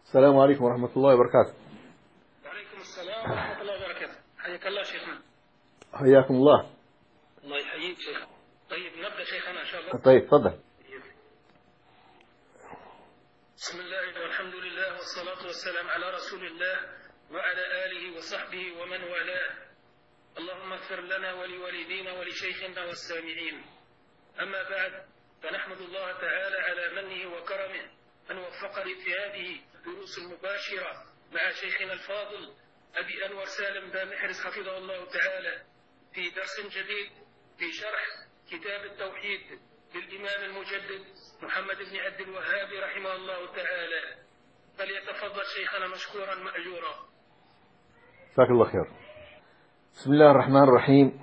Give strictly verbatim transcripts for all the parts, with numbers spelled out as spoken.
السلام عليكم ورحمة الله وبركاته. وعليكم السلام ورحمة الله وبركاته. حياك الله شيخنا. حياكم الله. الله يحييك شيخ. طيب نبدأ شيخنا إن شاء الله. طيب تفضل. بسم الله والحمد لله والصلاة والسلام على رسول الله وعلى آله وصحبه ومن والاه. اللهم اغفر لنا ولوالدينا ولشيخنا والسامعين. أما بعد، فنحمد الله تعالى على منه وكرمه أن وفقني في هذه الدروس المباشرة مع شيخنا الفاضل أبي أنور سالم بن محرز حفظه الله تعالى في درس جديد في شرح كتاب التوحيد للإمام المجدد محمد بن عبد الوهاب رحمه الله تعالى. فليتفضل شيخنا مشكورا مأجورا. جزاك الله خير. بسم الله الرحمن الرحيم.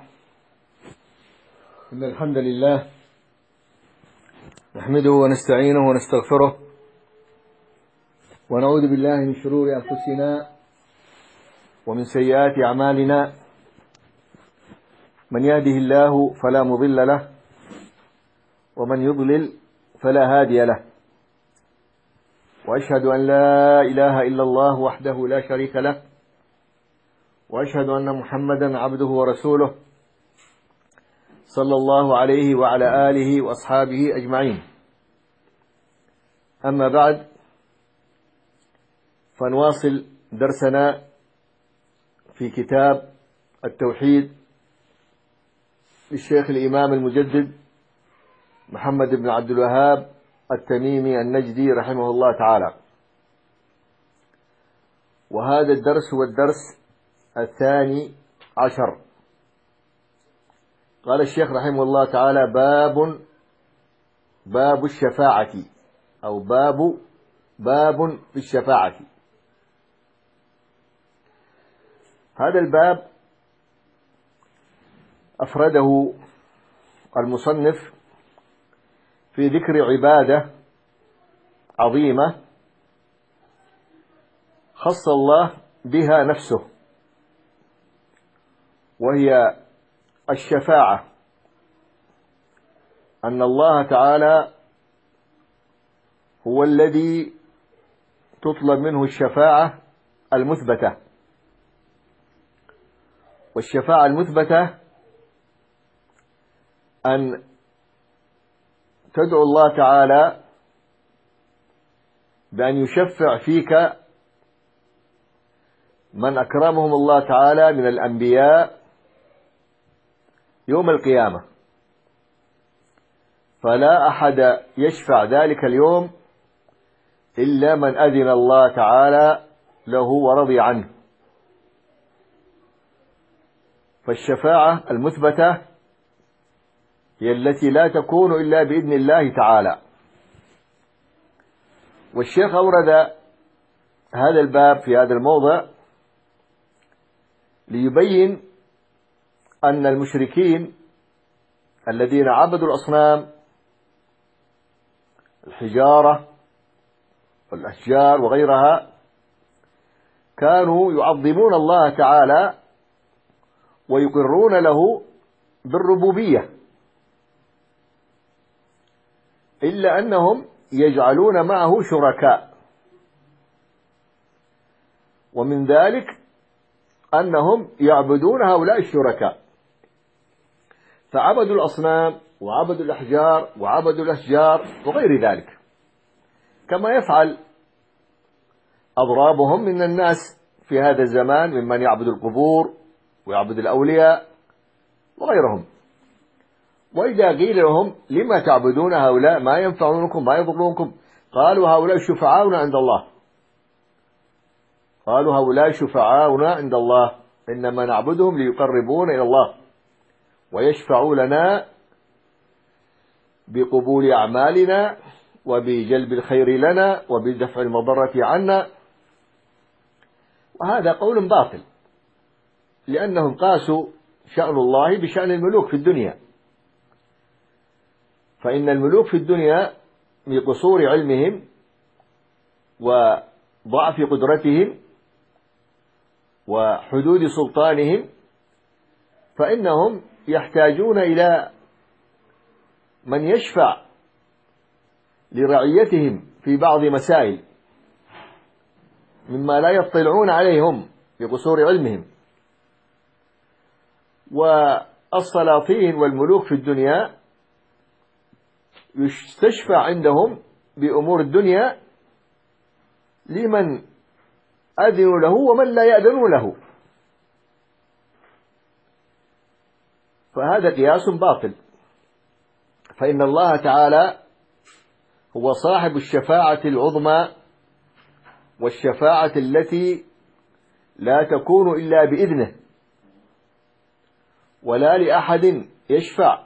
إن الحمد لله نحمده ونستعينه ونستغفره ونعوذ بالله من شرور أنفسنا ومن سيئات أعمالنا. من يهده الله فلا مضل له ومن يضلل فلا هادي له، وأشهد أن لا إله إلا الله وحده لا شريك له، وأشهد أن محمدا عبده ورسوله صلى الله عليه وعلى آله وأصحابه أجمعين. أما بعد، فنواصل درسنا في كتاب التوحيد للشيخ الإمام المجدد محمد بن عبد الوهاب التميمي النجدي رحمه الله تعالى. وهذا الدرس هو الدرس الثاني عشر. قال الشيخ رحمه الله تعالى: باب باب الشفاعة، أو باب باب في الشفاعة. هذا الباب أفرده المصنف في ذكر عبادة عظيمة خص الله بها نفسه، وهي الشفاعة. أن الله تعالى هو الذي تطلب منه الشفاعة المثبتة، والشفاعة المثبتة أن تدعو الله تعالى بأن يشفع فيك من أكرمهم الله تعالى من الأنبياء يوم القيامة، فلا أحد يشفع ذلك اليوم إلا من أذن الله تعالى له ورضي عنه. فالشفاعة المثبتة هي التي لا تكون إلا بإذن الله تعالى. والشيخ أورد هذا الباب في هذا الموضع ليبين أن المشركين الذين عبدوا الأصنام، الحجارة والأشجار وغيرها، كانوا يعظمون الله تعالى ويقرون له بالربوبية، إلا أنهم يجعلون معه شركاء. ومن ذلك أنهم يعبدون هؤلاء الشركاء، فعبدوا الأصنام وعبدوا الأحجار وعبدوا الأشجار وغير ذلك، كما يفعل أضرابهم من الناس في هذا الزمان ممن يعبد القبور ويعبد الأولياء وغيرهم. وإذا قيل لهم: لما تعبدون هؤلاء ما ينفعونكم ما يضرونكم؟ قالوا: هؤلاء شفعاؤنا عند الله. قالوا: هؤلاء شفعاؤنا عند الله، إنما نعبدهم ليقربون إلى الله ويشفعوا لنا بقبول أعمالنا وبجلب الخير لنا وبدفع المضرة عنا. وهذا قول باطل، لأنهم قاسوا شأن الله بشأن الملوك في الدنيا، فإن الملوك في الدنيا بقصور علمهم وضعف قدرتهم وحدود سلطانهم، فإنهم يحتاجون إلى من يشفع لرعيتهم في بعض مسائل. مما لا يطلعون عليهم بقصور علمهم. والسلاطين والملوك في الدنيا يستشفع عندهم بأمور الدنيا لمن أذنوا له ومن لا يأذنوا له، فهذا قياس باطل. فإن الله تعالى هو صاحب الشفاعة العظمى، والشفاعة التي لا تكون إلا بإذنه، ولا لأحد يشفع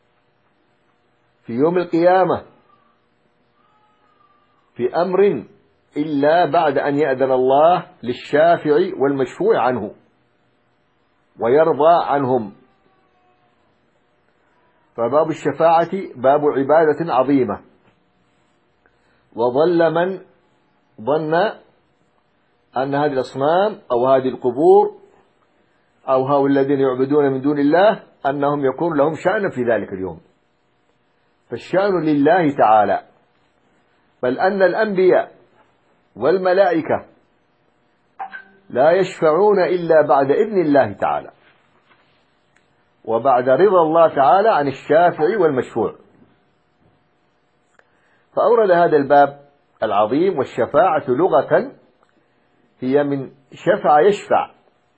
في يوم القيامة في أمر إلا بعد أن يأذن الله للشافع والمشفوع عنه ويرضى عنهم. فباب الشفاعة باب عبادة عظيمة، وضل من ظن أن هذه الأصنام أو هذه القبور أو هؤلاء الذين يعبدون من دون الله أنهم يكون لهم شأن في ذلك اليوم، فالشأن لله تعالى، بل أن الأنبياء والملائكة لا يشفعون إلا بعد إذن الله تعالى وبعد رضا الله تعالى عن الشافع والمشفوع. فأورد هذا الباب العظيم. والشفاعة لغة هي من شفع يشفع،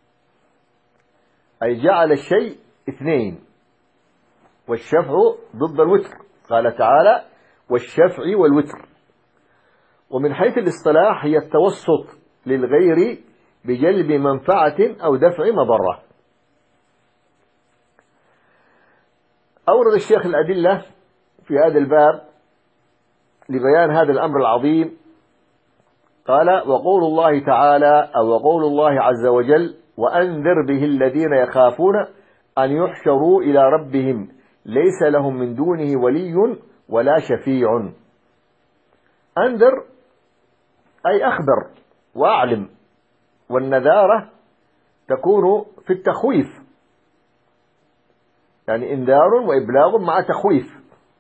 أي جعل الشيء اثنين، والشفع ضد الوتر، قال تعالى والشفع والوتر. ومن حيث الاصطلاح هي التوسط للغير بجلب منفعة أو دفع مضرة. أورد الشيخ الأدلة في هذا الباب لبيان هذا الأمر العظيم. قال وقول الله تعالى أو وقول الله عز وجل وأنذر به الذين يخافون أن يحشروا إلى ربهم ليس لهم من دونه ولي ولا شفيع. أنذر أي أخبر وأعلم، والنذارة تكون في التخويف، يعني إنذار وإبلاغ مع تخويف.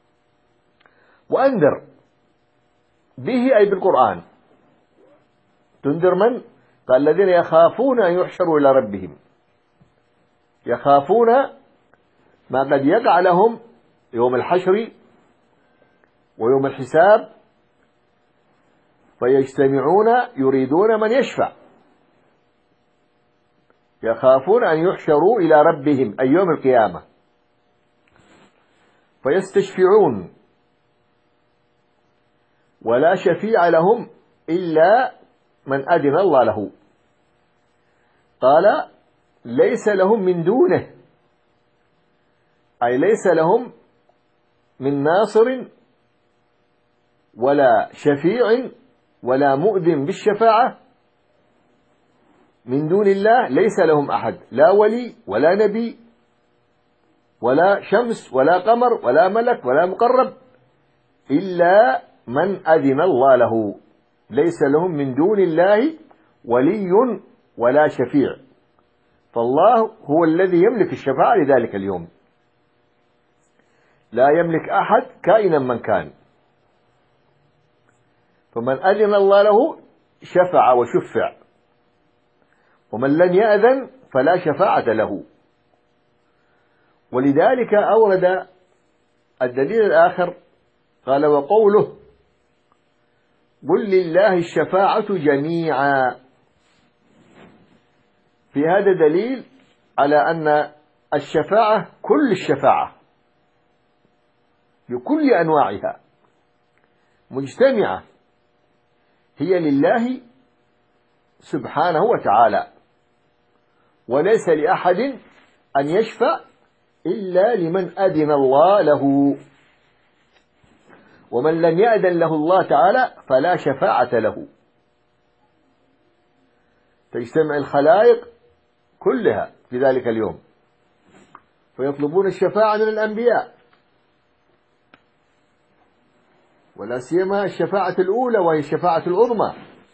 وأنذر به أي بالقرآن، تنذر من؟ قال الذين يخافون أن يحشروا إلى ربهم، يخافون ما قد يقع لهم يوم الحشر ويوم الحساب، فيجتمعون يريدون من يشفع، يخافون أن يحشروا إلى ربهم أي يوم القيامة، فيستشفعون ولا شفيع لهم إلا من أذن الله له. قال ليس لهم من دونه، أي ليس لهم من ناصر ولا شفيع ولا مؤذن بالشفاعة من دون الله، ليس لهم أحد، لا ولي ولا نبي ولا شمس ولا قمر ولا ملك ولا مقرب، إلا من أذن الله له. ليس لهم من دون الله ولي ولا شفيع، فالله هو الذي يملك الشفاعة لذلك اليوم، لا يملك أحد كائنا من كان. فمن أذن الله له شفع وشفع، ومن لم يأذن فلا شفاعة له. ولذلك أورد الدليل الآخر قال وقوله قل لله الشفاعة جميعا. في هذا دليل على أن الشفاعة كل الشفاعة بكل أنواعها مجتمعة هي لله سبحانه وتعالى، وليس لأحد أن يشفع إلا لمن أذن الله له، ومن لم يأذن له الله تعالى فلا شفاعة له. تجتمع الخلائق كلها في ذلك اليوم فيطلبون الشفاعة من الأنبياء، ولا سيما الشفاعة الأولى وهي الشفاعة العظمى.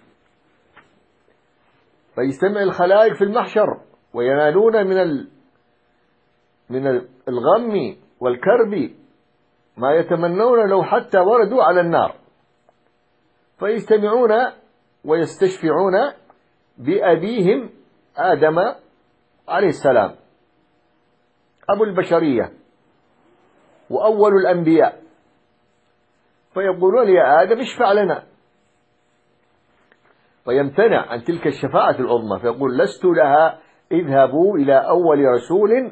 فيجتمع الخلائق في المحشر وينالون من ال... من الغم والكرب ما يتمنون لو حتى وردوا على النار، فيجتمعون ويستشفعون بأبيهم آدم عليه السلام أبو البشرية وأول الأنبياء، فيقولون يا آدم اشفع لنا، فيمتنع عن تلك الشفاعة العظمى، فيقول لست لها، اذهبوا إلى أول رسول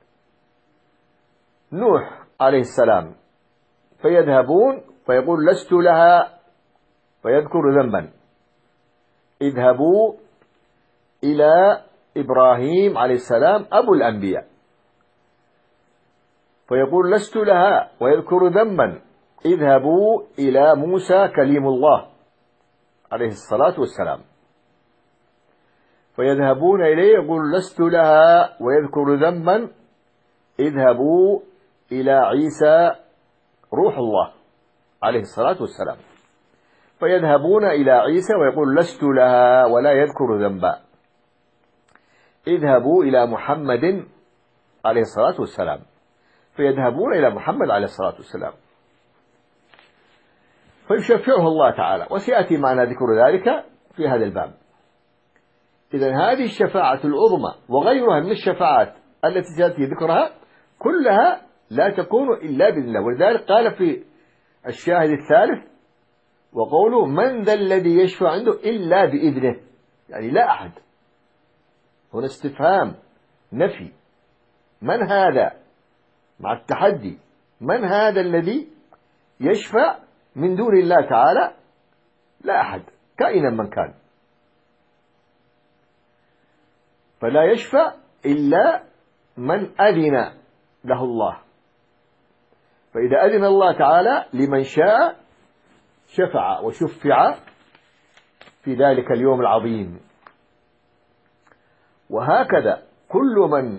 نوح عليه السلام، فيذهبون فيقول لست لها، فيذكر ذنبا، اذهبوا إلى إبراهيم عليه السلام أبو الأنبياء، فيقول لست لها ويذكر ذنبا، اذهبوا إلى موسى كليم الله عليه الصلاة والسلام، فيذهبون إليه يقول لست لها ويذكر ذنبا، اذهبوا إلى عيسى روح الله عليه الصلاة والسلام، فيذهبون إلى عيسى ويقول لست لها ولا يذكر ذنبا، اذهبوا إلى محمد عليه الصلاة والسلام، فيذهبون إلى محمد عليه الصلاة والسلام، فيشفعه الله تعالى، وسيأتي معنا ذكر ذلك في هذا الباب. إذن هذه الشفاعة العظمى وغيرها من الشفاعات التي تأتي ذكرها كلها لا تكون إلا بإذن الله، ولذلك قال في الشاهد الثالث وقوله من ذا الذي يشفع عنده إلا بإذنه، يعني لا أحد، هنا استفهام نفي، من هذا مع التحدي، من هذا الذي يشفع من دون الله تعالى؟ لا أحد كائنا من كان، فلا يشفع إلا من أذن له الله، فإذا أذن الله تعالى لمن شاء شفع وشفع في ذلك اليوم العظيم. وهكذا كل من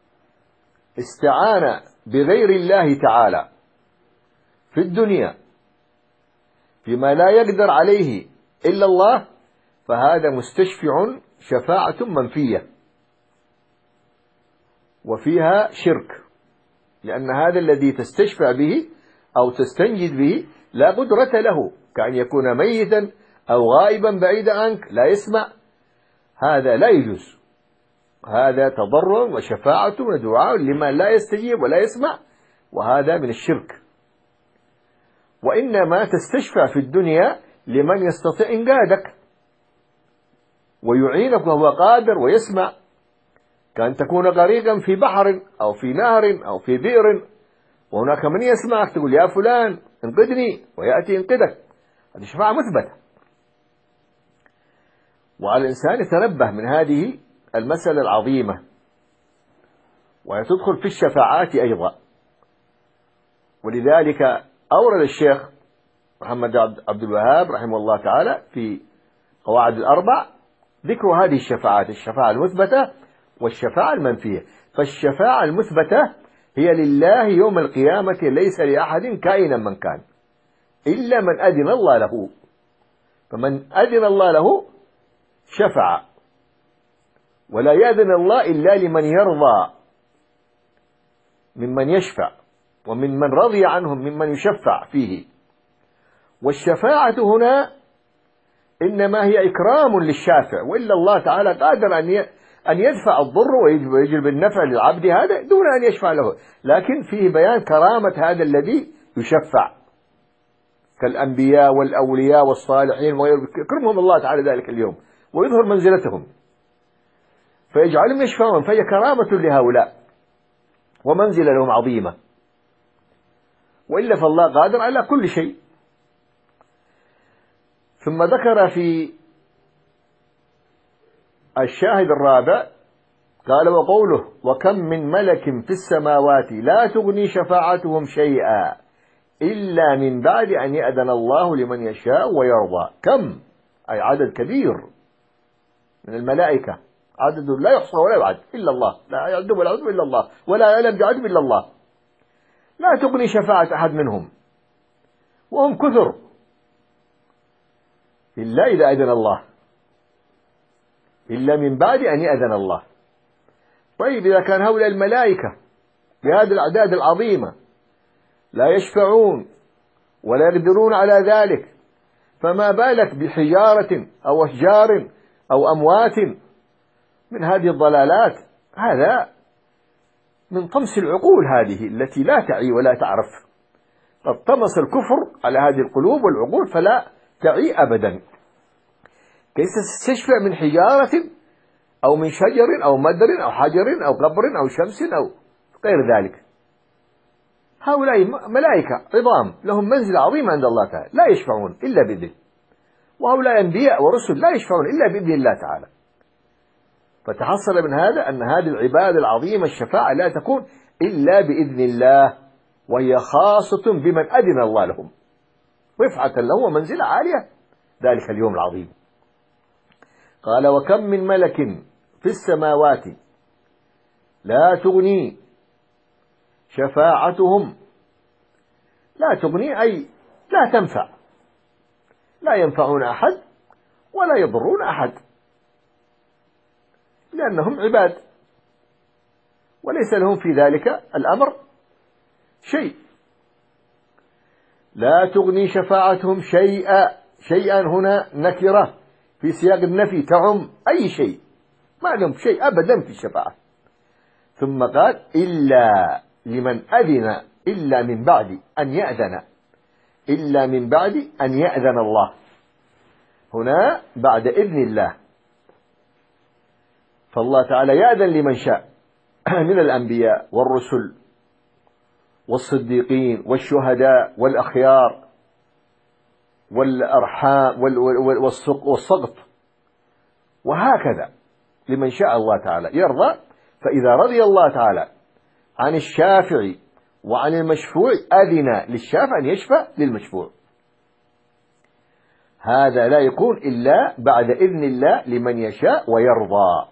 استعان بغير الله تعالى في الدنيا فيما لا يقدر عليه إلا الله فهذا مستشفع شفاعة منفية وفيها شرك، لأن هذا الذي تستشفع به أو تستنجد به لا قدرة له، كأن يكون ميتا أو غائبا بعيدا عنك لا يسمع، هذا لا يجوز، هذا تضرع وشفاعة ودعاء لما لا يستجيب ولا يسمع، وهذا من الشرك. وإنما تستشفع في الدنيا لمن يستطيع إنقاذك ويعينك وهو قادر ويسمع، كأن تكون غريقا في بحر أو في نهر أو في بئر وهناك من يسمعك تقول يا فلان انقذني ويأتي ينقذك، هذه شفاعة مثبتة. وعلى الإنسان يتنبه من هذه المسألة العظيمة، وتدخل في الشفاعات أيضا. ولذلك أورد الشيخ محمد عبد الوهاب رحمه الله تعالى في قواعد الأربع ذكر هذه الشفاعات، الشفاعة المثبتة والشفاعة المنفية. فالشفاعة المثبتة هي لله يوم القيامة ليس لأحد كائنا من كان إلا من أذن الله له، فمن أذن الله له شفع، ولا يأذن الله إلا لمن يرضى ممن يشفع ومن من رضي عنهم ممن يشفع فيه. والشفاعة هنا إنما هي إكرام للشافع، وإلا الله تعالى قادر أن أن يدفع الضر ويجلب النفع للعبد هذا دون أن يشفع له، لكن فيه بيان كرامة هذا الذي يشفع كالأنبياء والأولياء والصالحين، ويكرمهم الله تعالى ذلك اليوم ويظهر منزلتهم فيجعلهم يشفعون، فهي كرامة لهؤلاء ومنزلة لهم عظيمة، وإلا فالله قادر على كل شيء. ثم ذكر في الشاهد الرابع قال وقوله وكم من ملك في السماوات لا تغني شفاعتهم شيئا إلا من بعد أن يأذن الله لمن يشاء ويرضى. كم أي عدد كبير من الملائكة، عدد لا يحصى ولا يعد إلا الله، لا يعد ولا يعد إلا الله، ولا يعلم بعد إلا الله، لا تغني شفاعة أحد منهم وهم كثر إلا إذا أذن الله، إلا من بعد أن يأذن الله. طيب إذا كان هؤلاء الملائكة بهذه الأعداد العظيمة لا يشفعون ولا يقدرون على ذلك، فما بالك بحجارة أو أشجار أو أموات من هذه الضلالات، هذا من طمس العقول هذه التي لا تعي ولا تعرف. قد طمس الكفر على هذه القلوب والعقول فلا تعي أبدا. كيف تستشفى من حجارة أو من شجر أو مدر أو حجر أو قبر أو شمس أو غير ذلك؟ هؤلاء ملائكة عظام لهم منزل عظيم عند الله تعالى لا يشفعون إلا بإذنه، وهؤلاء أنبياء ورسل لا يشفعون إلا بإذن الله تعالى. فتحصل من هذا أن هذه العبادة العظيمة الشفاعة لا تكون إلا بإذن الله، وهي خاصة بمن أذن الله لهم، رفعة لهم ومنزلة عالية ذلك اليوم العظيم. قال: وكم من ملك في السماوات لا تغني شفاعتهم، لا تغني أي لا تنفع، لا ينفعون أحد ولا يضرون أحد، لأنهم عباد وليس لهم في ذلك الأمر شيء. لا تغني شفاعتهم شيئا، شيئا هنا نكرة في سياق النفي تعم أي شيء، ما لهم شيء أبدا في الشفاعة. ثم قال: إلا لمن أذن، إلا من بعد أن يأذن، إلا من بعد أن يأذن الله، هنا بعد إذن الله. فالله تعالى يأذن لمن شاء من الأنبياء والرسل والصديقين والشهداء والأخيار والأرحام والسقط، وهكذا لمن شاء الله تعالى يرضى. فإذا رضي الله تعالى عن الشافع وعن المشفوع أذن للشافع أن يشفع للمشفوع. هذا لا يكون إلا بعد إذن الله لمن يشاء ويرضى.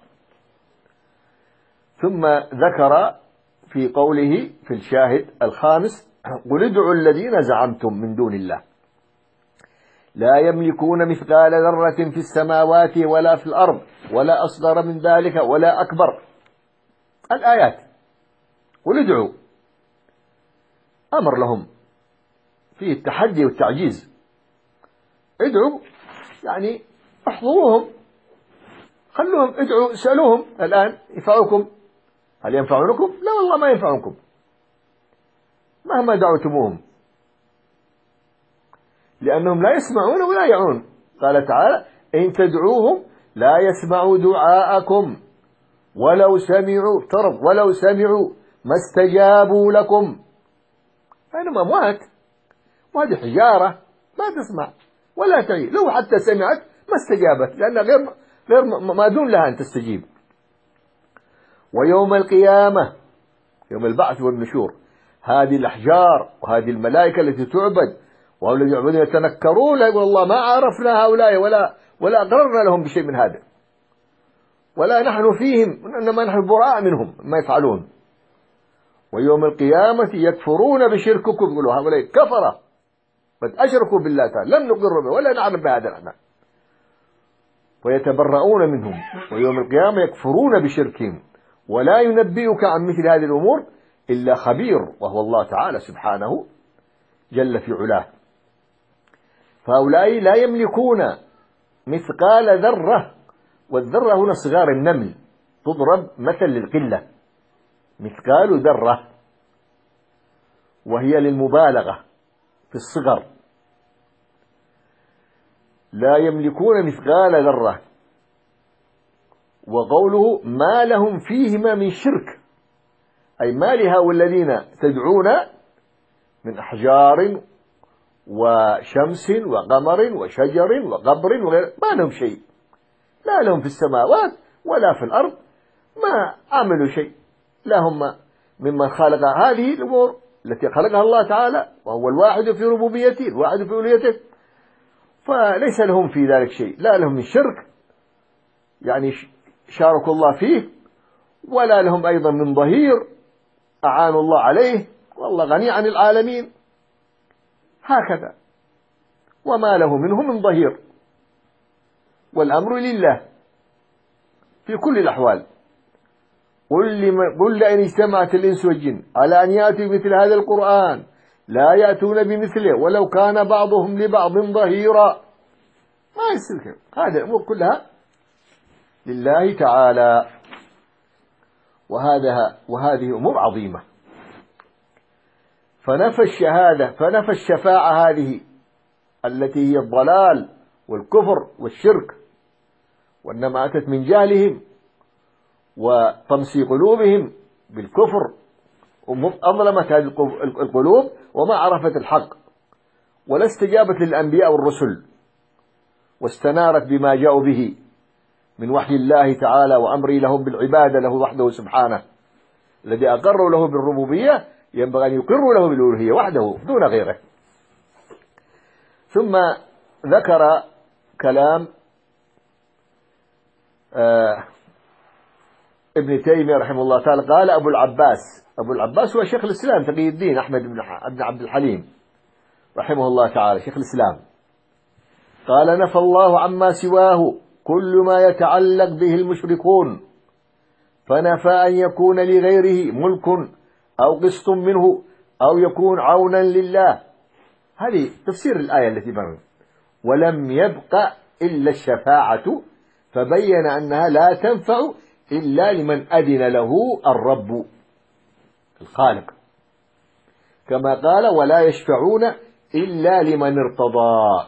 ثم ذكر في قوله في الشاهد الخامس: قل ادعوا الذين زعمتم من دون الله لا يملكون مثقال ذرة في السماوات ولا في الأرض ولا أصغر من ذلك ولا أكبر. الآيات. قل ادعوا، أمر لهم فيه التحدي والتعجيز. ادعوا يعني احضروهم، خلوهم ادعوا، اسألوهم الآن ينفعوكم، هل ينفعونكم؟ لا والله ما ينفعونكم مهما دعوتموهم، لأنهم لا يسمعون ولا يعون. قال تعالى: إن تدعوهم لا يسمعوا دعاءكم ولو سمعوا افترض ولو سمعوا ما استجابوا لكم. فإنهم أموات، وهذه حجارة ما تسمع ولا تعي، لو حتى سمعت ما استجابت، لأن غير غير ما دون لها أن تستجيب. ويوم القيامة، يوم البعث والنشور، هذه الأحجار وهذه الملائكة التي تعبد وهؤلاء يعبدون يتنكرون، يقول الله ما عرفنا هؤلاء ولا ولا أقررنا لهم بشيء من هذا، ولا نحن فيهم، إنما نحن براء منهم ما يفعلون. ويوم القيامة يكفرون بشرككم، يقولوا هؤلاء كفرة قد أشركوا بالله تعالى لم نقر به ولا نعلم بهذا نحن، ويتبرؤون منهم. ويوم القيامة يكفرون بشركهم ولا ينبئك عن مثل هذه الأمور إلا خبير، وهو الله تعالى سبحانه جل في علاه. فهؤلاء لا يملكون مثقال ذرة، والذرة هنا صغار النمل، تضرب مثل للقلة، مثقال ذرة، وهي للمبالغة في الصغر. لا يملكون مثقال ذرة. وقوله ما لهم فيهما من شرك، أي ما لهؤلاء الذين تدعون من أحجار وشمس وقمر وشجر وقبر وغير، ما لهم شيء، لا لهم في السماوات ولا في الأرض، ما عملوا شيء، لا هم ممن خلق هذه الأمور التي خلقها الله تعالى، وهو الواحد في ربوبيته الواحد في ألوهيته، فليس لهم في ذلك شيء، لا لهم من شرك يعني شاركوا الله فيه، ولا لهم أيضا من ظهير أعانوا الله عليه، والله غني عن العالمين، هكذا. وما له منه من ظهير، والأمر لله في كل الأحوال. قل لمن قل لئن اجتمعت الإنس والجن على أن يأتوا بمثل هذا القرآن لا يأتون بمثله ولو كان بعضهم لبعض ظهيرا. ما يصير، هذه الأمور كلها لله تعالى. وهذا وهذه أمور عظيمة. فنفى الشهادة فنفى الشفاعة هذه التي هي الضلال والكفر والشرك، وإنما أتت من جهلهم وطمس قلوبهم بالكفر، أظلمت هذه القلوب وما عرفت الحق ولا استجابت للأنبياء والرسل، واستنارت بما جاءوا به من وحي الله تعالى وأمره لهم بالعبادة له وحده سبحانه، الذي أقروا له بالربوبية ينبغي أن يقروا له بالألوهية وحده دون غيره. ثم ذكر كلام آه ابن تيمية رحمه الله تعالى. قال أبو العباس أبو العباس هو شيخ الإسلام تقي الدين أحمد بن عبد الحليم رحمه الله تعالى شيخ الإسلام. قال: نفى الله عما سواه كل ما يتعلق به المشركون، فنفى أن يكون لغيره ملك أو قسط منه أو يكون عونا لله. هذه تفسير الآية التي مرت. ولم يبق إلا الشفاعة، فبين أنها لا تنفع إلا لمن أذن له الرب الخالق، كما قال: ولا يشفعون إلا لمن ارتضى.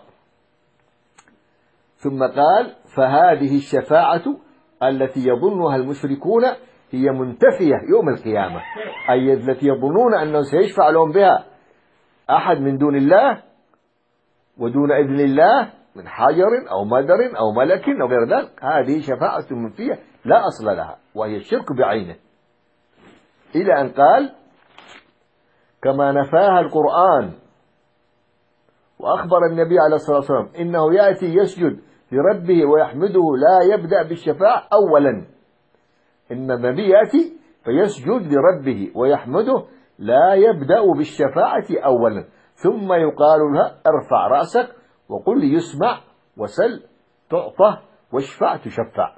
ثم قال: فهذه الشفاعة التي يظنها المشركون هي منتفية يوم القيامة، أي التي يظنون أنه سيشفع لهم بها أحد من دون الله ودون إذن الله من حجر أو مدر أو ملك أو غير ذلك. هذه شفاعة منفية لا أصل لها، وهي الشرك بعينه، إلى أن قال: كما نفاها القرآن. وأخبر النبي عليه الصلاة والسلام إنه يأتي يسجد لربه ويحمده لا يبدأ بالشفاعة أولا. إن النبي يأتي فيسجد لربه ويحمده لا يبدأ بالشفاعة أولا، ثم يقال له: ارفع رأسك وقل يسمع وسل تعطى واشفع تشفع.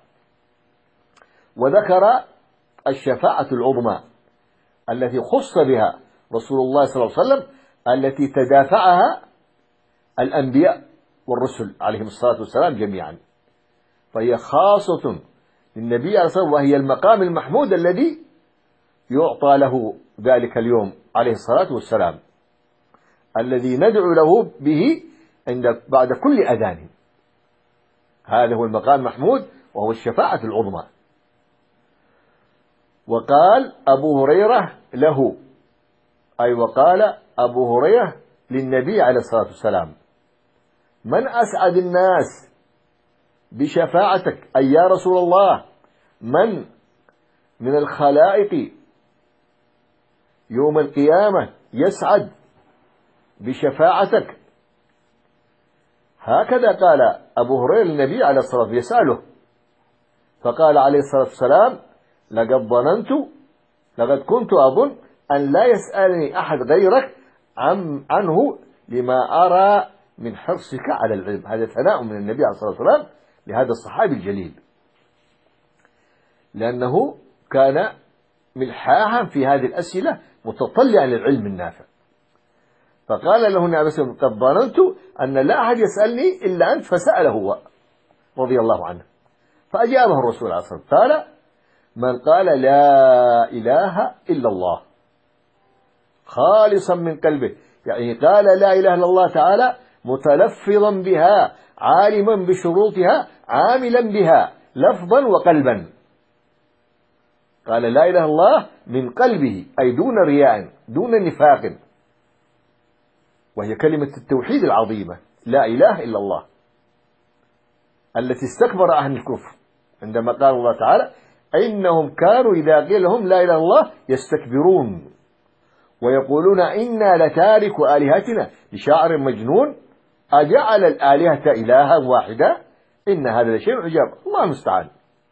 وذكر الشفاعة العظمى التي خص بها رسول الله صلى الله عليه وسلم، التي تدافعها الأنبياء والرسل عليهم الصلاة والسلام جميعا، فهي خاصة للنبي عليه الصلاة والسلام، وهي المقام المحمود الذي يعطى له ذلك اليوم عليه الصلاة والسلام، الذي ندعو له به عند بعد كل أذان. هذا هو المقام المحمود وهو الشفاعة العظمى. وقال أبو هريرة له، أي وقال أبو هريرة للنبي عليه الصلاة والسلام: من أسعد الناس بشفاعتك؟ أي يا رسول الله، من من الخلائق يوم القيامة يسعد بشفاعتك؟ هكذا قال أبو هريرة للنبي عليه الصلاة والسلام يسأله، فقال عليه الصلاة والسلام: لقد ظننت لقد كنت أظن أن لا يسألني أحد غيرك عن عنه لما أرى من حرصك على العلم. هذا ثناء من النبي عليه الصلاة والسلام لهذا الصحابي الجليل، لأنه كان ملحاحا في هذه الأسئلة متطلعا للعلم النافع. فقال له النبي عليه الصلاة والسلام: قد ظننت أن لا أحد يسألني إلا أنت، فسأله هو رضي الله عنه. فأجابه الرسول عليه الصلاة والسلام قال: من قال لا إله إلا الله خالصا من قلبه، يعني قال لا إله إلا الله تعالى متلفظا بها عالما بشروطها عاملا بها لفظا وقلبا. قال لا إله إلا الله من قلبه، أي دون رياء دون نفاق، وهي كلمة التوحيد العظيمة لا إله إلا الله التي استكبر أهل الكفر عندما قال الله تعالى: إنهم كانوا إذا قيل لهم لا إله إلا الله يستكبرون ويقولون إنا لتارك آلهتنا لشاعر مجنون أجعل الآلهة إلها واحدا إن هذا لشيء عجاب. الله المستعان.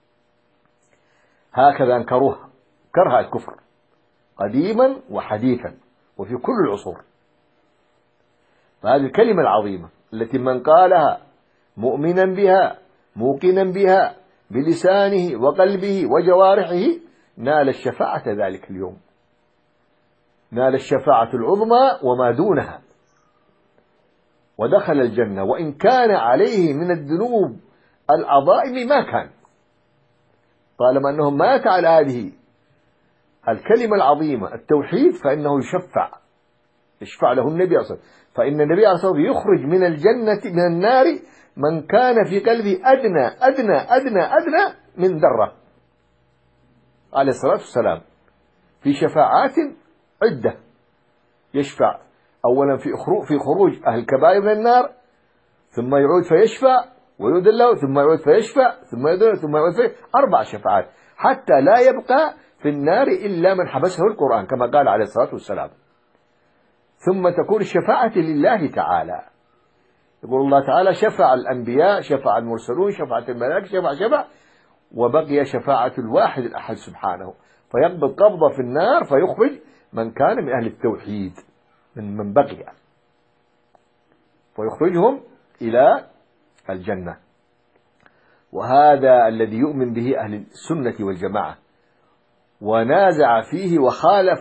هكذا انكروها كره الكفر قديما وحديثا وفي كل العصور. فهذه الكلمة العظيمة التي من قالها مؤمنا بها موقنا بها بلسانه وقلبه وجوارحه نال الشفاعة ذلك اليوم، نال الشفاعة العظمى وما دونها، ودخل الجنة وإن كان عليه من الذنوب العظائم ما كان. طالما أنهم مات على هذه الكلمة العظيمة التوحيد فإنه يشفع يشفع له النبي صلى الله عليه وسلم. فإن النبي صلى الله عليه وسلم يخرج من الجنة من النار من كان في قلبه أدنى أدنى أدنى أدنى من ذرة عليه الصلاة والسلام، في شفاعات عدة يشفع. أولا في في خروج أهل الكبائر من النار، ثم يعود فيشفع ويؤذن له، ثم يعود فيشفع، ثم يؤذن، ثم يعود فيشفع. أربع شفاعات حتى لا يبقى في النار إلا من حبسه القرآن كما قال عليه الصلاة والسلام. ثم تكون الشفاعة لله تعالى. يقول الله تعالى: شفع الأنبياء، شفع المرسلون، شفعت الملائكة، شفع شفع وبقي شفاعة الواحد الأحد سبحانه، فيقبض قبضة في النار فيخرج من كان من أهل التوحيد من من بقي، ويخرجهم إلى الجنة. وهذا الذي يؤمن به أهل السنة والجماعة، ونازع فيه وخالف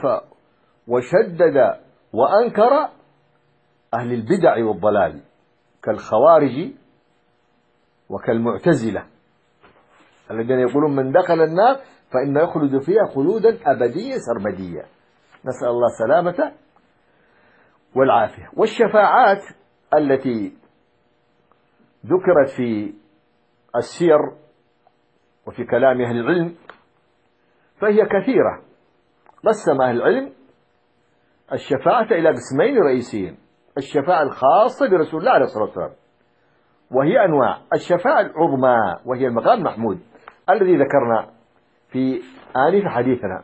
وشدد وأنكر أهل البدع والضلال كالخوارج وكالمعتزلة الذين يقولون من دخل النار فإن يخلد فيها خلودا أبديا سرمديا، نسأل الله السلامة والعافية. والشفاعات التي ذكرت في السير وفي كلام أهل العلم فهي كثيرة. قسم أهل العلم الشفاعة إلى قسمين رئيسيين: الشفاعة الخاصة برسول الله عليه الصلاة والسلام، وهي أنواع: الشفاعة العظمى وهي المقام المحمود الذي ذكرنا في آنف حديثنا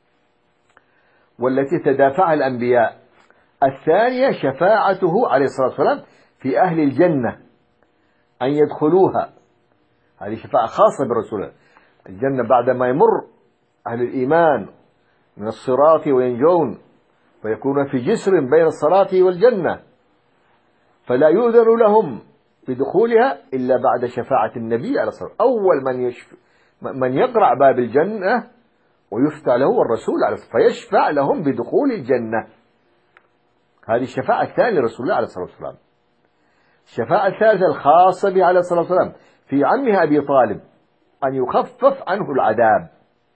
والتي تدافعها الأنبياء. الثانية شفاعته عليه الصلاة والسلام في أهل الجنة أن يدخلوها، هذه شفاعة خاصة برسول الجنة بعدما يمر أهل الإيمان من الصراط وينجون فيكون في جسر بين الصراط والجنة، فلا يؤذن لهم بدخولها إلا بعد شفاعة النبي عليه الصلاة والسلام. أول من يشف... من يقرع باب الجنة ويفتح له الرسول عليه الصلاة والسلام فيشفع لهم بدخول الجنة. هذه الشفاعة الثانية لرسول الله عليه الصلاة والسلام. الشفاعة الثالثة الخاصة به عليه الصلاة والسلام في عمه أبي طالب أن يخفف عنه العذاب،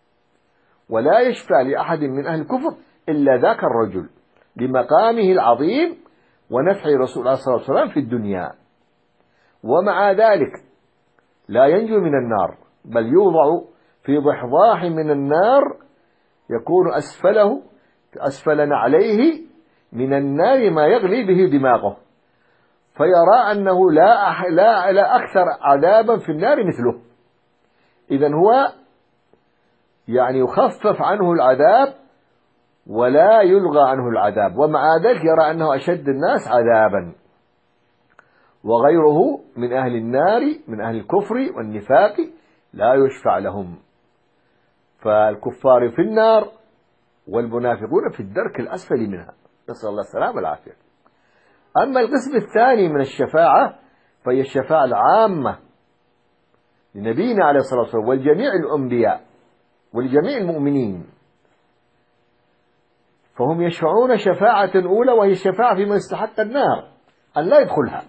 ولا يشفع لأحد من أهل الكفر إلا ذاك الرجل بمقامه العظيم ونفع رسول الله صلى الله عليه وسلم في الدنيا. ومع ذلك لا ينجو من النار، بل يوضع في ضحضاح من النار يكون أسفله أسفل نعليه من النار ما يغلي به دماغه، فيرى أنه لا, أح لا, لا أكثر عذابا في النار مثله. إذن هو يعني يخفف عنه العذاب ولا يلغى عنه العذاب، ومع ذلك يرى أنه أشد الناس عذابا، وغيره من أهل النار من أهل الكفر والنفاق لا يشفع لهم، فالكفار في النار والمنافقون في الدرك الأسفل منها، نسأل الله السلامة والعافية. أما القسم الثاني من الشفاعة فهي الشفاعة العامة لنبينا عليه الصلاة والسلام والجميع الأنبياء ولجميع المؤمنين، فهم يشفعون شفاعة أولى وهي الشفاعة في من استحق النار أن لا يدخلها،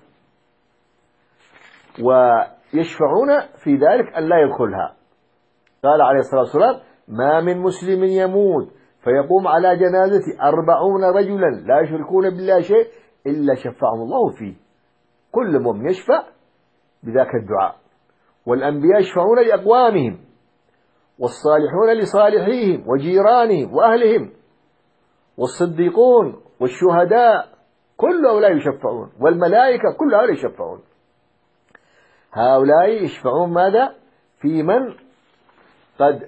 ويشفعون في ذلك أن لا يدخلها. قال عليه الصلاة والسلام: ما من مسلم يموت فيقوم على جنازته أربعون رجلا لا يشركون بالله شيء إلا شفعهم الله فيه. كل مؤمن يشفع بذاك الدعاء، والأنبياء يشفعون لأقوامهم، والصالحون لصالحيهم وجيرانهم وأهلهم، والصديقون والشهداء كل هؤلاء يشفعون، والملائكة كل هؤلاء يشفعون. هؤلاء يشفعون ماذا؟ في من قد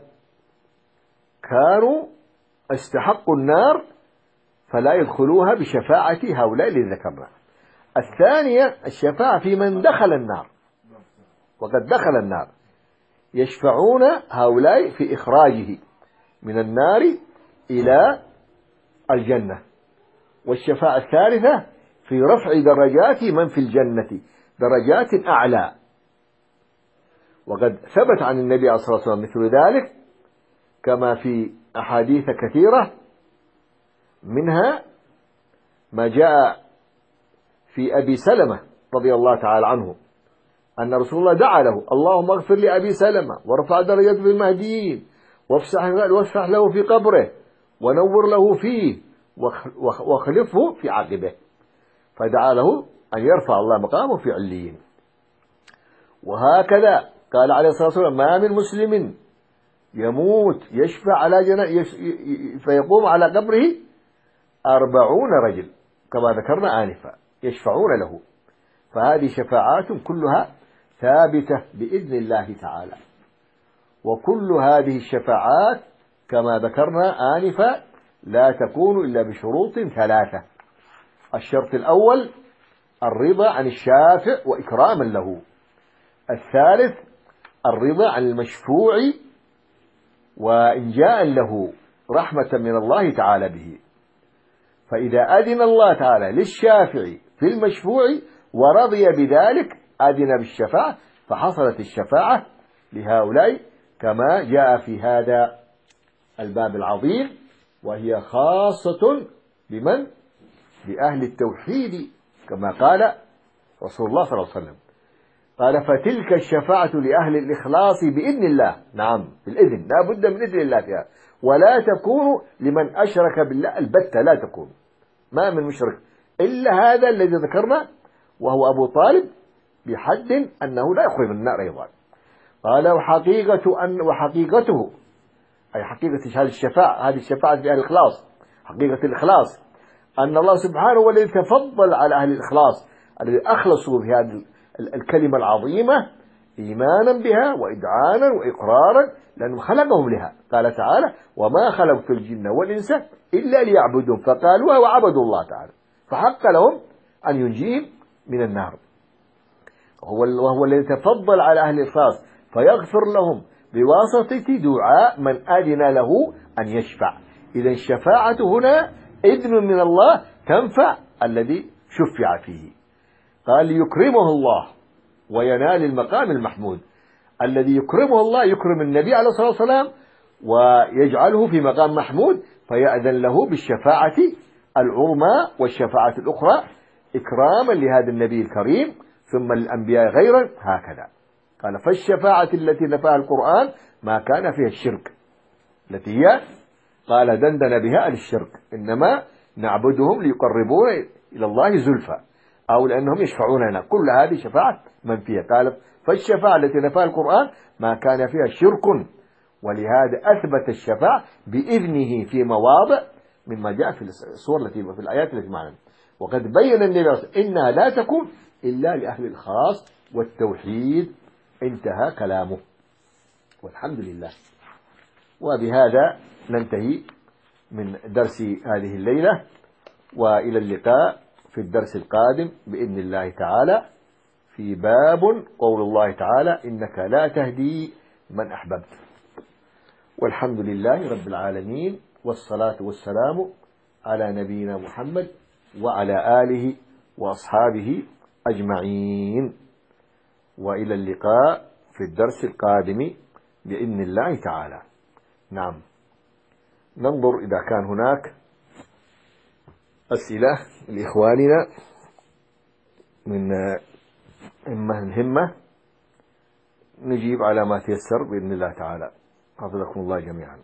كانوا استحقوا النار فلا يدخلوها بشفاعة هؤلاء الذين ذكرنا. الثانية الشفاعة في من دخل النار وقد دخل النار، يشفعون هؤلاء في إخراجه من النار إلى الجنة. والشفاعة الثالثة في رفع درجات من في الجنة درجات أعلى، وقد ثبت عن النبي عليه الصلاة والسلام مثل ذلك كما في أحاديث كثيرة، منها ما جاء في أبي سلمة رضي الله تعالى عنه أن رسول الله دعا له: اللهم اغفر لأبي سلمة وارفع درجته في المهديين وافسح وافسح له في قبره ونور له فيه واخلفه في عقبه، فدعا له أن يرفع الله مقامه في عليين. وهكذا قال عليه الصلاة والسلام: ما من مسلم يموت يشفع على جنازة فيقوم على قبره أربعون رجل كما ذكرنا آنفا يشفعون له. فهذه شفاعات كلها ثابتة بإذن الله تعالى. وكل هذه الشفاعات كما ذكرنا آنفا لا تكون إلا بشروط ثلاثة. الشرط الأول الرضا عن الشافع وإكراما له. الثالث الرضا عن المشفوع وإنجاء له رحمة من الله تعالى به. فإذا أذن الله تعالى للشافع في المشفوع ورضي بذلك أذن بالشفاعة، فحصلت الشفاعة لهؤلاء كما جاء في هذا الباب العظيم، وهي خاصة بمن؟ بأهل التوحيد، كما قال رسول الله صلى الله عليه وسلم، قال: فتلك الشفاعة لأهل الإخلاص بإذن الله. نعم، بالإذن، لا بد من إذن الله فيها، ولا تكون لمن أشرك بالله البتة، لا تكون، ما من مشرك إلا هذا الذي ذكرنا وهو أبو طالب، بحد أنه لا يخرج من النار أيضا. قال: وحقيقة أن وحقيقته أي حقيقة هذه الشفاعة، هذه الشفاعة في أهل الإخلاص، حقيقة الإخلاص أن الله سبحانه هو الذي تفضل على أهل الإخلاص الذي أخلصوا بهذه الكلمة العظيمة إيمانا بها وإدعانا وإقرارا، لأنه خلقهم لها. قال تعالى: وما خلقت الجن والإنس إلا ليعبدون، فقالوا وعبدوا الله تعالى، فحق لهم أن ينجيهم من النار. وهو الذي تفضل على أهل الإخلاص فيغفر لهم بواسطة دعاء من أذن له أن يشفع. إذا الشفاعة هنا إذن من الله تنفع الذي شفع فيه. قال: يكرمه الله وينال المقام المحمود. الذي يكرمه الله يكرم النبي عليه الصلاة والسلام ويجعله في مقام محمود، فيأذن له بالشفاعة العظمى والشفاعة الأخرى إكراما لهذا النبي الكريم، ثم للأنبياء غيرا، هكذا. قال: فالشفاعة التي نفاها القرآن ما كان فيها الشرك، التي هي قال دندن بها الشرك، إنما نعبدهم ليقربون إلى الله زلفى أو لأنهم يشفعون لنا، كل هذه شفاعة منفية. قال: فالشفاعة التي نفاها القرآن ما كان فيها شرك، ولهذا أثبت الشفاعة بإذنه في مواضع مما جاء في الصور التي في الآيات التي معنا. وقد بين النبي إنها لا تكون إلا لأهل الخاص والتوحيد. انتهى كلامه، والحمد لله. وبهذا ننتهي من درس هذه الليلة، وإلى اللقاء في الدرس القادم بإذن الله تعالى في باب قول الله تعالى: إنك لا تهدي من أحببت. والحمد لله رب العالمين، والصلاة والسلام على نبينا محمد وعلى آله وأصحابه أجمعين. وإلى اللقاء في الدرس القادم بإذن الله تعالى. نعم، ننظر إذا كان هناك أسئلة لإخواننا من همة الهمة، نجيب على ما تيسر بإذن الله تعالى. حفظكم الله جميعا.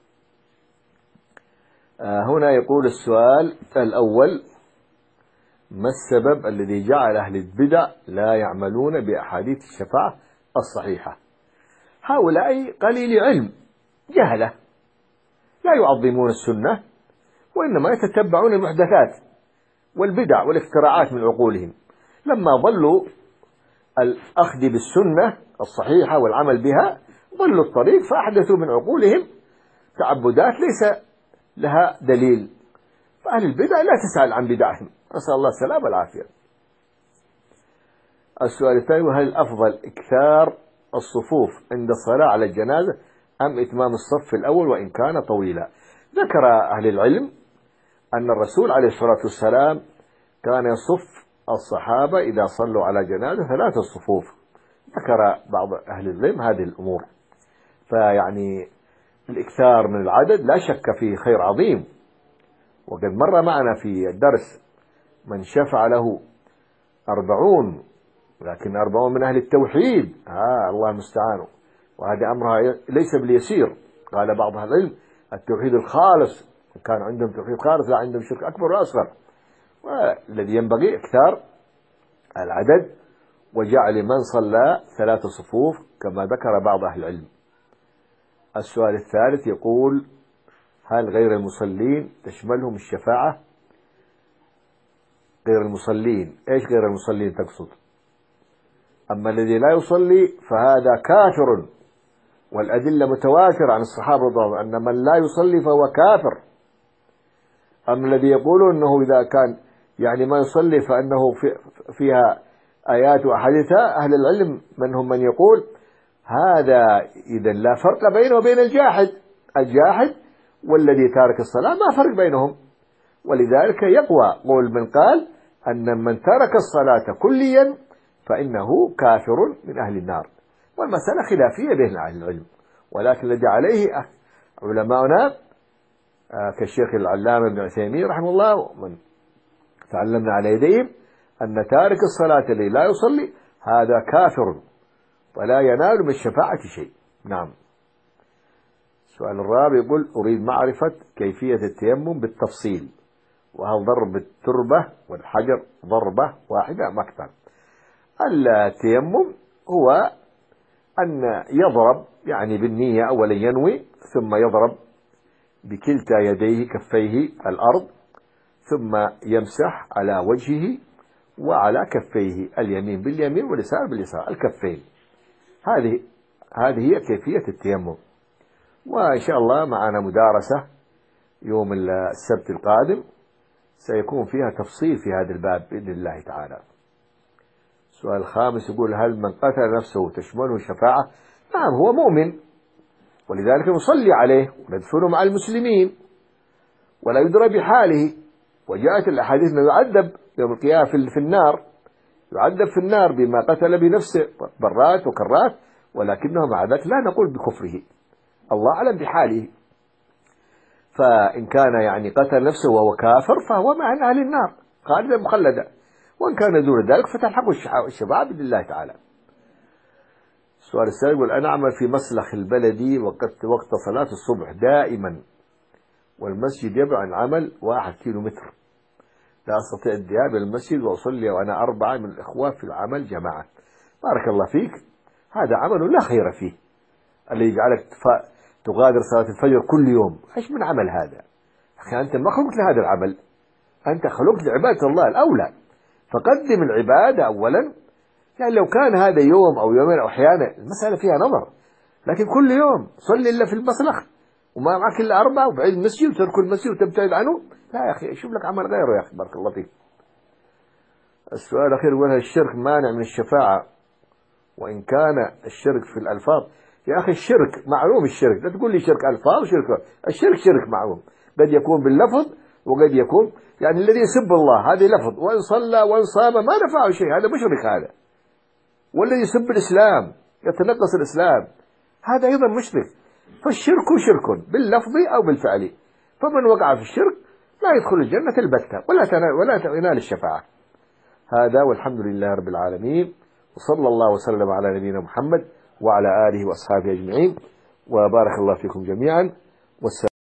هنا يقول السؤال الأول: ما السبب الذي جعل أهل البدع لا يعملون بأحاديث الشفاعة الصحيحة؟ هؤلاء قليل علم، جهلة، لا يعظمون السنة، وإنما يتتبعون المحدثات والبدع والاختراعات من عقولهم. لما ضلوا الأخذ بالسنة الصحيحة والعمل بها ضلوا الطريق، فأحدثوا من عقولهم تعبدات ليس لها دليل. فأهل البدع لا تسأل عن بدعهم، نسأل الله السلامة والعافية. السؤال الثاني: هل الأفضل إكثار الصفوف عند الصلاة على الجنازة أم إتمام الصف الأول وإن كان طويلا؟ ذكر أهل العلم أن الرسول عليه الصلاة والسلام كان يصف الصحابة إذا صلوا على جنازة ثلاثة صفوف. ذكر بعض أهل العلم هذه الأمور، فيعني الإكثار من العدد لا شك فيه خير عظيم. وقد مر معنا في الدرس من شفع له أربعون لكن أربعون من أهل التوحيد آه الله المستعان، وهذا أمرها ليس باليسير. قال بعض أهل العلم التوحيد الخالص، كان عندهم توحيد خالص لا عندهم شرك أكبر وأصغر، والذي ينبغي إكثار العدد وجعل من صلى ثلاث صفوف كما ذكر بعض أهل العلم. السؤال الثالث يقول: هل غير المصلين تشملهم الشفاعة؟ غير المصلين، إيش غير المصلين تقصد؟ أما الذي لا يصلي فهذا كافر، والأدلة متواترة عن الصحابة رضي الله عنهم أن من لا يصلي فهو كافر. أما الذي يقول أنه إذا كان يعني ما يصلي فأنه في فيها آيات وأحاديث، أهل العلم منهم من يقول هذا إذا لا فرق بينه وبين الجاحد، الجاحد والذي تارك الصلاة ما فرق بينهم. ولذلك يقوى قول من قال أن من ترك الصلاة كليا فإنه كافر من أهل النار، والمسألة خلافية بين أهل العلم، ولكن الذي عليه علماؤنا كالشيخ العلامة ابن عثيمين رحمه الله ومن تعلمنا على يديهم أن تارك الصلاة الذي لا يصلي هذا كافر ولا ينال من الشفاعة شيء. نعم. السؤال الرابع يقول: أريد معرفة كيفية التيمم بالتفصيل، وهل ضرب التربة والحجر ضربة واحدة أم أكثر؟ التيمم هو أن يضرب يعني بالنية، أولا ينوي ثم يضرب بكلتا يديه كفيه الأرض، ثم يمسح على وجهه وعلى كفيه اليمين باليمين واليسار باليسار الكفين. هذه هذه هي كيفية التيمم. وإن شاء الله معنا مدارسة يوم السبت القادم سيكون فيها تفصيل في هذا الباب بإذن الله تعالى. السؤال الخامس يقول: هل من قتل نفسه تشمله شفاعة؟ نعم، هو مؤمن ولذلك نصلي عليه وندفنه مع المسلمين ولا يدرى بحاله. وجاءت الأحاديث أنه يعذب يوم القيامة في النار، يعذب في النار بما قتل بنفسه برات وكرات، ولكنه مع ذلك لا نقول بكفره، الله أعلم بحاله. فإن كان يعني قتل نفسه وهو كافر فهو مع أهل النار خالدا مخلدا، وإن كان دون ذلك فتلحقه الشفاعة بإذن الله تعالى. السؤال السابق يقول: أنا أعمل في مسلخ البلدي وقت وقت صلاة الصبح دائما، والمسجد يبعد عن العمل واحد كيلو متر، لا أستطيع الذهاب إلى المسجد وأصلي وأنا أربعة من الإخوة في العمل جماعة. بارك الله فيك، هذا عمل لا خير فيه، اللي يجعلك تغادر صلاة الفجر كل يوم. إيش من عمل هذا؟ أخي أنت ما خلقت لهذا العمل، أنت خلقت لعبادة الله الأولى، فقدم العبادة أولا. يعني لو كان هذا يوم أو يومين أو أحيانا المسألة فيها نظر، لكن كل يوم صلي إلا في المسلخ وما معك إلا أربعة وبعيد المسجد وترك المسجد وتبتعد عنه، لا يا أخي شوف لك عمل غيره يا أخي، بارك الله فيك. السؤال الأخير يقول: هل الشرك مانع من الشفاعة وإن كان الشرك في الألفاظ؟ يا أخي الشرك معلوم، الشرك لا تقول لي شرك ألفاظ وشرك، الشرك شرك معلوم، قد يكون باللفظ وقد يكون يعني الذي يسب الله هذه لفظ، وإن صلى وإن صام ما نفعه شيء، هذا مشرك هذا. والذي يسب الإسلام يتنقص الإسلام هذا أيضا مشرك. فالشرك شرك باللفظ أو بالفعل، فمن وقع في الشرك لا يدخل الجنة البتة ولا ولا ينال الشفاعة. هذا والحمد لله رب العالمين، وصلى الله وسلم على نبينا محمد وعلى آله وأصحابه أجمعين، وبارك الله فيكم جميعا. والسلام.